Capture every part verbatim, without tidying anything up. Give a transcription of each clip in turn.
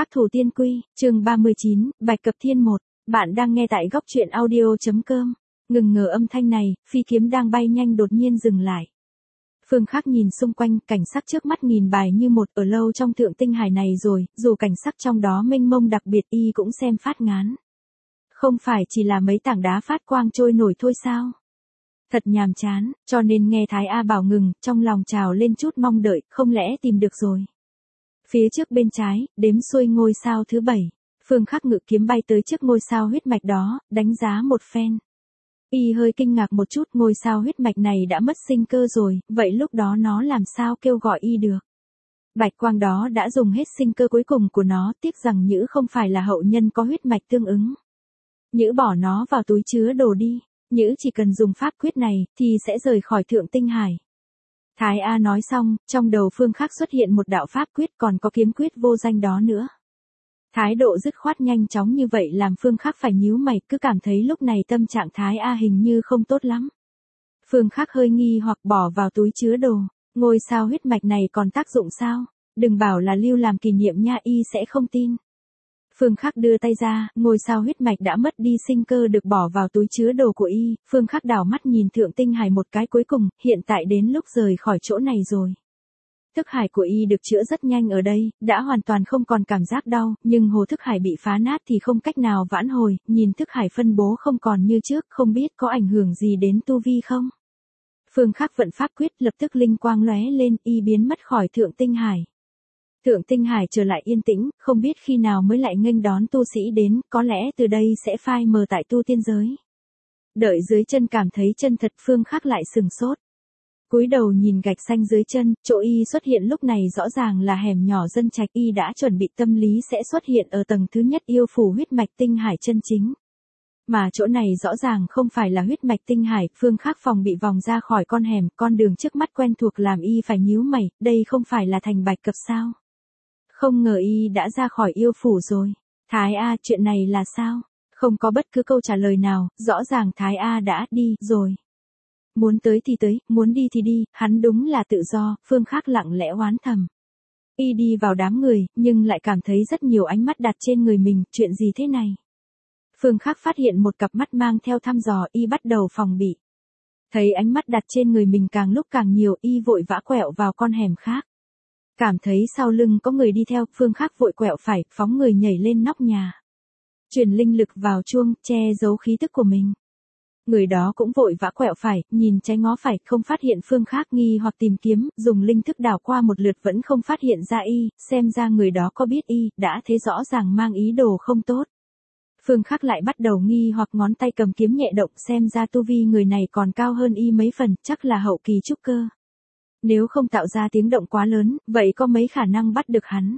Khắc Thủ Tiên Quy, chương ba mươi chín, Bạch Cập Thiên một. Bạn đang nghe tại góc truyện audio.com. Ngừng ngờ âm thanh này, phi kiếm đang bay nhanh đột nhiên dừng lại. Phương Khắc nhìn xung quanh, cảnh sắc trước mắt nghìn bài như một, ở lâu trong thượng tinh hải này rồi, dù cảnh sắc trong đó mênh mông đặc biệt y cũng xem phát ngán. Không phải chỉ là mấy tảng đá phát quang trôi nổi thôi sao? Thật nhàm chán, cho nên nghe Thái A bảo ngừng, trong lòng trào lên chút mong đợi, không lẽ tìm được rồi. Phía trước bên trái, đếm xuôi ngôi sao thứ bảy, Phương Khắc ngự kiếm bay tới trước ngôi sao huyết mạch đó, đánh giá một phen. Y hơi kinh ngạc một chút, ngôi sao huyết mạch này đã mất sinh cơ rồi, vậy lúc đó nó làm sao kêu gọi y được. Bạch quang đó đã dùng hết sinh cơ cuối cùng của nó, tiếc rằng Nhữ không phải là hậu nhân có huyết mạch tương ứng. Nhữ bỏ nó vào túi chứa đồ đi, Nhữ chỉ cần dùng pháp quyết này, thì sẽ rời khỏi thượng tinh hải. Thái A nói xong, trong đầu Phương Khắc xuất hiện một đạo pháp quyết còn có kiếm quyết vô danh đó nữa. Thái độ dứt khoát nhanh chóng như vậy làm Phương Khắc phải nhíu mày, cứ cảm thấy lúc này tâm trạng Thái A hình như không tốt lắm. Phương Khắc hơi nghi hoặc bỏ vào túi chứa đồ, ngôi sao huyết mạch này còn tác dụng sao? Đừng bảo là lưu làm kỷ niệm nha, y sẽ không tin. Phương Khắc đưa tay ra, ngôi sao huyết mạch đã mất đi sinh cơ được bỏ vào túi chứa đồ của y, Phương Khắc đảo mắt nhìn thượng tinh hải một cái cuối cùng, hiện tại đến lúc rời khỏi chỗ này rồi. Thức hải của y được chữa rất nhanh ở đây, đã hoàn toàn không còn cảm giác đau, nhưng hồ thức hải bị phá nát thì không cách nào vãn hồi, nhìn thức hải phân bố không còn như trước, không biết có ảnh hưởng gì đến tu vi không? Phương Khắc vận pháp quyết, lập tức linh quang lóe lên, y biến mất khỏi thượng tinh hải. Thượng tinh hải trở lại yên tĩnh, không biết khi nào mới lại nghênh đón tu sĩ đến, có lẽ từ đây sẽ phai mờ tại tu tiên giới. Đợi dưới chân cảm thấy chân thật, Phương Khắc lại sừng sốt. Cúi đầu nhìn gạch xanh dưới chân, chỗ y xuất hiện lúc này rõ ràng là hẻm nhỏ dân trạch, y đã chuẩn bị tâm lý sẽ xuất hiện ở tầng thứ nhất yêu phủ huyết mạch tinh hải chân chính. Mà chỗ này rõ ràng không phải là huyết mạch tinh hải, Phương Khắc phòng bị vòng ra khỏi con hẻm, con đường trước mắt quen thuộc làm y phải nhíu mày, đây không phải là thành Bạch Cập sao? Không ngờ y đã ra khỏi yêu phủ rồi. Thái A, chuyện này là sao? Không có bất cứ câu trả lời nào, rõ ràng Thái A đã đi rồi. Muốn tới thì tới, muốn đi thì đi, hắn đúng là tự do, Phương Khắc lặng lẽ oán thầm. Y đi vào đám người, nhưng lại cảm thấy rất nhiều ánh mắt đặt trên người mình, chuyện gì thế này? Phương Khắc phát hiện một cặp mắt mang theo thăm dò, y bắt đầu phòng bị. Thấy ánh mắt đặt trên người mình càng lúc càng nhiều, y vội vã quẹo vào con hẻm khác. Cảm thấy sau lưng có người đi theo, Phương Khắc vội quẹo phải, phóng người nhảy lên nóc nhà. Truyền linh lực vào chuông, che giấu khí tức của mình. Người đó cũng vội vã quẹo phải, nhìn trái ngó phải, không phát hiện Phương Khắc, nghi hoặc tìm kiếm, dùng linh thức đảo qua một lượt vẫn không phát hiện ra y, xem ra người đó có biết y, đã thấy rõ ràng mang ý đồ không tốt. Phương Khắc lại bắt đầu nghi hoặc ngón tay cầm kiếm nhẹ động, xem ra tu vi người này còn cao hơn y mấy phần, chắc là hậu kỳ trúc cơ. Nếu không tạo ra tiếng động quá lớn, vậy có mấy khả năng bắt được hắn.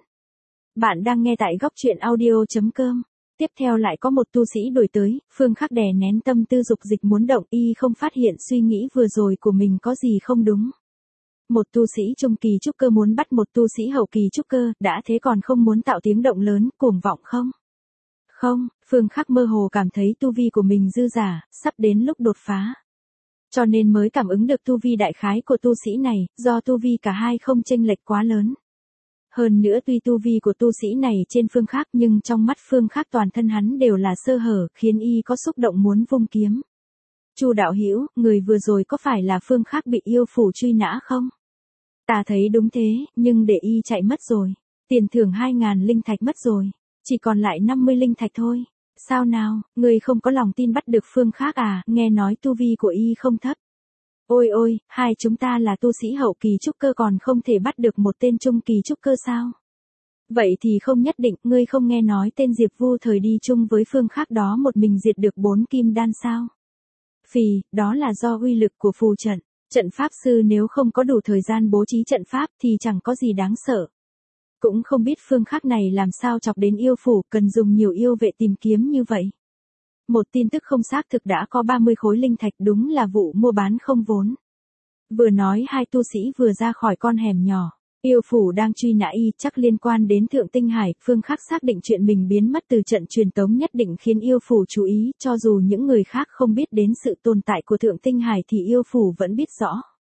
Bạn đang nghe tại góc truyện audio.com. Tiếp theo lại có một tu sĩ đuổi tới, Phương Khắc đè nén tâm tư dục dịch muốn động, y không phát hiện suy nghĩ vừa rồi của mình có gì không đúng. Một tu sĩ trung kỳ trúc cơ muốn bắt một tu sĩ hậu kỳ trúc cơ, đã thế còn không muốn tạo tiếng động lớn, cuồng vọng không? Không, Phương Khắc mơ hồ cảm thấy tu vi của mình dư giả, sắp đến lúc đột phá. Cho nên mới cảm ứng được tu vi đại khái của tu sĩ này, do tu vi cả hai không chênh lệch quá lớn. Hơn nữa tuy tu vi của tu sĩ này trên Phương Khắc nhưng trong mắt Phương Khắc toàn thân hắn đều là sơ hở, khiến y có xúc động muốn vung kiếm. Chu đạo hữu, người vừa rồi có phải là Phương Khắc bị yêu phủ truy nã không? Ta thấy đúng thế, nhưng để y chạy mất rồi. Tiền thưởng hai ngàn linh thạch mất rồi. Chỉ còn lại năm mươi linh thạch thôi. Sao nào, người không có lòng tin bắt được Phương Khắc à, nghe nói tu vi của y không thấp. Ôi ôi, hai chúng ta là tu sĩ hậu kỳ trúc cơ còn không thể bắt được một tên trung kỳ trúc cơ sao? Vậy thì không nhất định, ngươi không nghe nói tên Diệp Vu thời đi chung với Phương Khắc đó một mình diệt được bốn kim đan sao? Phì, đó là do uy lực của phù trận, trận pháp sư nếu không có đủ thời gian bố trí trận pháp thì chẳng có gì đáng sợ. Cũng không biết Phương Khắc này làm sao chọc đến yêu phủ, cần dùng nhiều yêu vệ tìm kiếm như vậy. Một tin tức không xác thực đã có ba mươi khối linh thạch, đúng là vụ mua bán không vốn. Vừa nói hai tu sĩ vừa ra khỏi con hẻm nhỏ, yêu phủ đang truy nã y, chắc liên quan đến thượng tinh hải, Phương Khắc xác định chuyện mình biến mất từ trận truyền tống nhất định khiến yêu phủ chú ý, cho dù những người khác không biết đến sự tồn tại của thượng tinh hải thì yêu phủ vẫn biết rõ.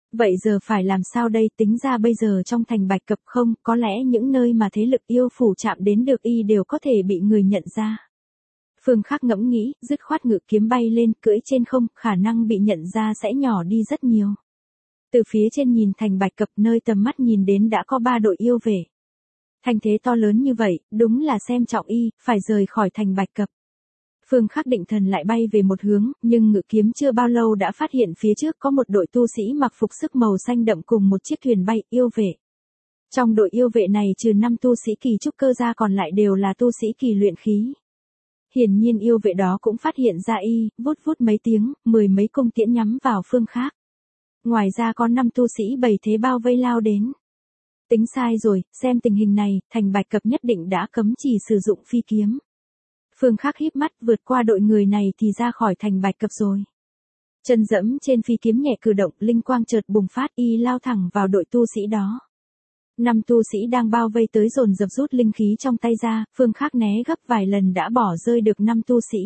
Vậy giờ phải làm sao đây, tính ra bây giờ trong thành Bạch Cập không, có lẽ những nơi mà thế lực yêu phủ chạm đến được y đều có thể bị người nhận ra. Phương Khắc ngẫm nghĩ, dứt khoát ngự kiếm bay lên, cưỡi trên không, khả năng bị nhận ra sẽ nhỏ đi rất nhiều. Từ phía trên nhìn thành Bạch Cập, nơi tầm mắt nhìn đến đã có ba đội yêu vệ. Thành thế to lớn như vậy, đúng là xem trọng y, phải rời khỏi thành Bạch Cập. Phương Khắc định thần lại bay về một hướng, nhưng ngự kiếm chưa bao lâu đã phát hiện phía trước có một đội tu sĩ mặc phục sức màu xanh đậm cùng một chiếc thuyền bay, yêu vệ. Trong đội yêu vệ này trừ năm tu sĩ kỳ trúc cơ ra còn lại đều là tu sĩ kỳ luyện khí. Hiển nhiên yêu vệ đó cũng phát hiện ra y, vút vút mấy tiếng, mười mấy cung tiễn nhắm vào Phương Khắc. Ngoài ra có năm tu sĩ bầy thế bao vây lao đến. Tính sai rồi, xem tình hình này, thành Bạch Cập nhất định đã cấm chỉ sử dụng phi kiếm. Phương Khắc híp mắt vượt qua đội người này thì ra khỏi thành Bạch Cập rồi. Chân dẫm trên phi kiếm nhẹ cử động, linh quang chợt bùng phát, y lao thẳng vào đội tu sĩ đó. Năm tu sĩ đang bao vây tới dồn dập rút linh khí trong tay ra, Phương Khắc né gấp vài lần đã bỏ rơi được năm tu sĩ.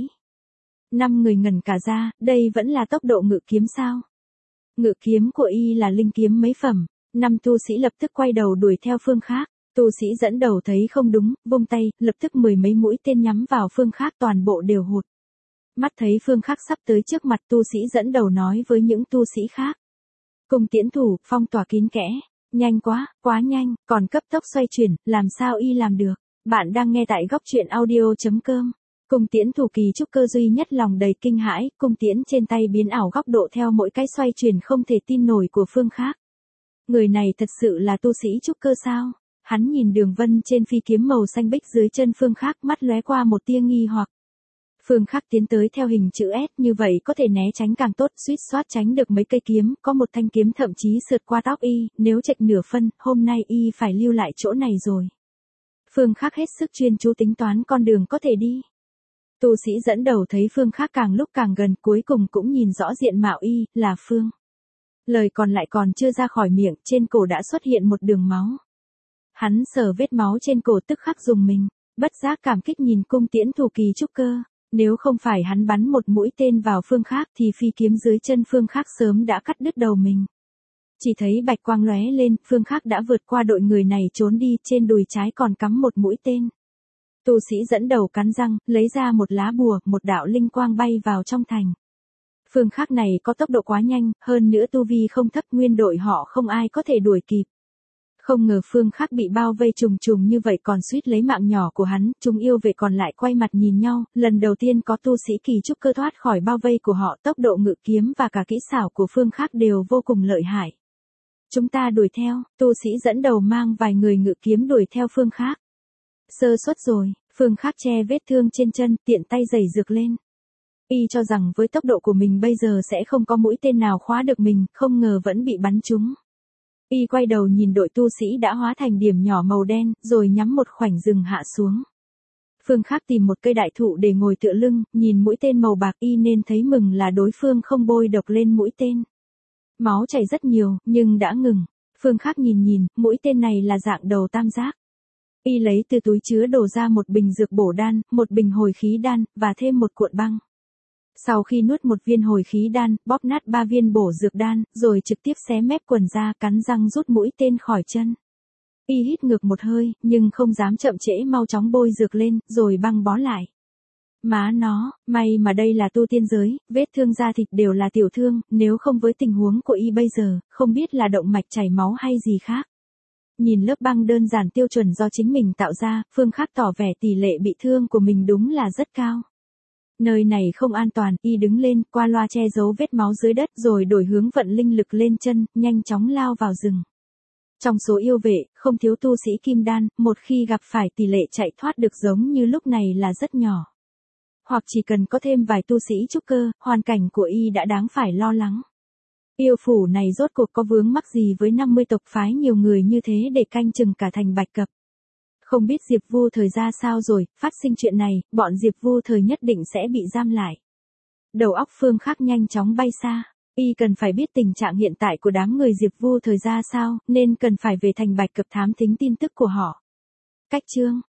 Năm người ngẩn cả ra, đây vẫn là tốc độ ngự kiếm sao? Ngự kiếm của y là linh kiếm mấy phẩm, năm tu sĩ lập tức quay đầu đuổi theo Phương Khắc. Tu sĩ dẫn đầu thấy không đúng, vung tay, lập tức mười mấy mũi tên nhắm vào Phương Khắc toàn bộ đều hụt. Mắt thấy Phương Khắc sắp tới trước mặt, tu sĩ dẫn đầu nói với những tu sĩ khác. Cùng tiễn thủ, phong tỏa kín kẽ. Nhanh quá, quá nhanh, còn cấp tốc xoay chuyển, làm sao y làm được. Bạn đang nghe tại góc truyện audio chấm com. Cung tiễn thủ kỳ trúc cơ duy nhất lòng đầy kinh hãi, cung tiễn trên tay biến ảo góc độ theo mỗi cái xoay chuyển không thể tin nổi của Phương Khắc. Người này thật sự là tu sĩ trúc cơ sao? Hắn nhìn đường vân trên phi kiếm màu xanh bích dưới chân Phương Khắc, mắt lóe qua một tia nghi hoặc. Phương Khắc tiến tới theo hình chữ S, như vậy có thể né tránh càng tốt, suýt soát tránh được mấy cây kiếm, có một thanh kiếm thậm chí sượt qua tóc y, nếu chệch nửa phân, hôm nay y phải lưu lại chỗ này rồi. Phương Khắc hết sức chuyên chú tính toán con đường có thể đi. Tu sĩ dẫn đầu thấy Phương Khắc càng lúc càng gần, cuối cùng cũng nhìn rõ diện mạo y, là Phương. Lời còn lại còn chưa ra khỏi miệng, trên cổ đã xuất hiện một đường máu. Hắn sờ vết máu trên cổ tức khắc dùng mình, bất giác cảm kích nhìn cung tiễn thủ kỳ trúc cơ. Nếu không phải hắn bắn một mũi tên vào Phương Khắc thì phi kiếm dưới chân Phương Khắc sớm đã cắt đứt đầu mình. Chỉ thấy bạch quang lóe lên, Phương Khắc đã vượt qua đội người này trốn đi, trên đùi trái còn cắm một mũi tên. Tu sĩ dẫn đầu cắn răng, lấy ra một lá bùa, một đạo linh quang bay vào trong thành. Phương Khắc này có tốc độ quá nhanh, hơn nữa tu vi không thấp, nguyên đội họ không ai có thể đuổi kịp. Không ngờ Phương Khắc bị bao vây trùng trùng như vậy còn suýt lấy mạng nhỏ của hắn, chúng yêu vệ còn lại quay mặt nhìn nhau, lần đầu tiên có tu sĩ kỳ trúc cơ thoát khỏi bao vây của họ, tốc độ ngự kiếm và cả kỹ xảo của Phương Khắc đều vô cùng lợi hại. Chúng ta đuổi theo, tu sĩ dẫn đầu mang vài người ngự kiếm đuổi theo Phương Khắc. Sơ suất rồi, Phương Khắc che vết thương trên chân, tiện tay giày dược lên. Y cho rằng với tốc độ của mình bây giờ sẽ không có mũi tên nào khóa được mình, không ngờ vẫn bị bắn trúng. Y quay đầu nhìn đội tu sĩ đã hóa thành điểm nhỏ màu đen, rồi nhắm một khoảnh rừng hạ xuống. Phương Khắc tìm một cây đại thụ để ngồi tựa lưng, nhìn mũi tên màu bạc, y nên thấy mừng là đối phương không bôi độc lên mũi tên. Máu chảy rất nhiều, nhưng đã ngừng. Phương Khắc nhìn nhìn, mũi tên này là dạng đầu tam giác. Y lấy từ túi chứa đồ ra một bình dược bổ đan, một bình hồi khí đan, và thêm một cuộn băng. Sau khi nuốt một viên hồi khí đan, bóp nát ba viên bổ dược đan, rồi trực tiếp xé mép quần ra, cắn răng rút mũi tên khỏi chân. Y hít ngược một hơi, nhưng không dám chậm trễ, mau chóng bôi dược lên, rồi băng bó lại. Má nó, may mà đây là tu tiên giới, vết thương da thịt đều là tiểu thương, nếu không với tình huống của y bây giờ, không biết là động mạch chảy máu hay gì khác. Nhìn lớp băng đơn giản tiêu chuẩn do chính mình tạo ra, Phương Khắc tỏ vẻ tỷ lệ bị thương của mình đúng là rất cao. Nơi này không an toàn, y đứng lên, qua loa che giấu vết máu dưới đất, rồi đổi hướng vận linh lực lên chân, nhanh chóng lao vào rừng. Trong số yêu vệ, không thiếu tu sĩ kim đan, một khi gặp phải tỷ lệ chạy thoát được giống như lúc này là rất nhỏ. Hoặc chỉ cần có thêm vài tu sĩ trúc cơ, hoàn cảnh của y đã đáng phải lo lắng. Yêu phủ này rốt cuộc có vướng mắc gì với năm mươi tộc phái nhiều người như thế để canh chừng cả thành Bạch Cập. Không biết Diệp Vu Thời ra sao rồi, phát sinh chuyện này, bọn Diệp Vu Thời nhất định sẽ bị giam lại. Đầu óc Phương Khắc nhanh chóng bay xa, y cần phải biết tình trạng hiện tại của đám người Diệp Vu Thời ra sao, nên cần phải về thành Bạch Cập thám thính tin tức của họ. Cách chương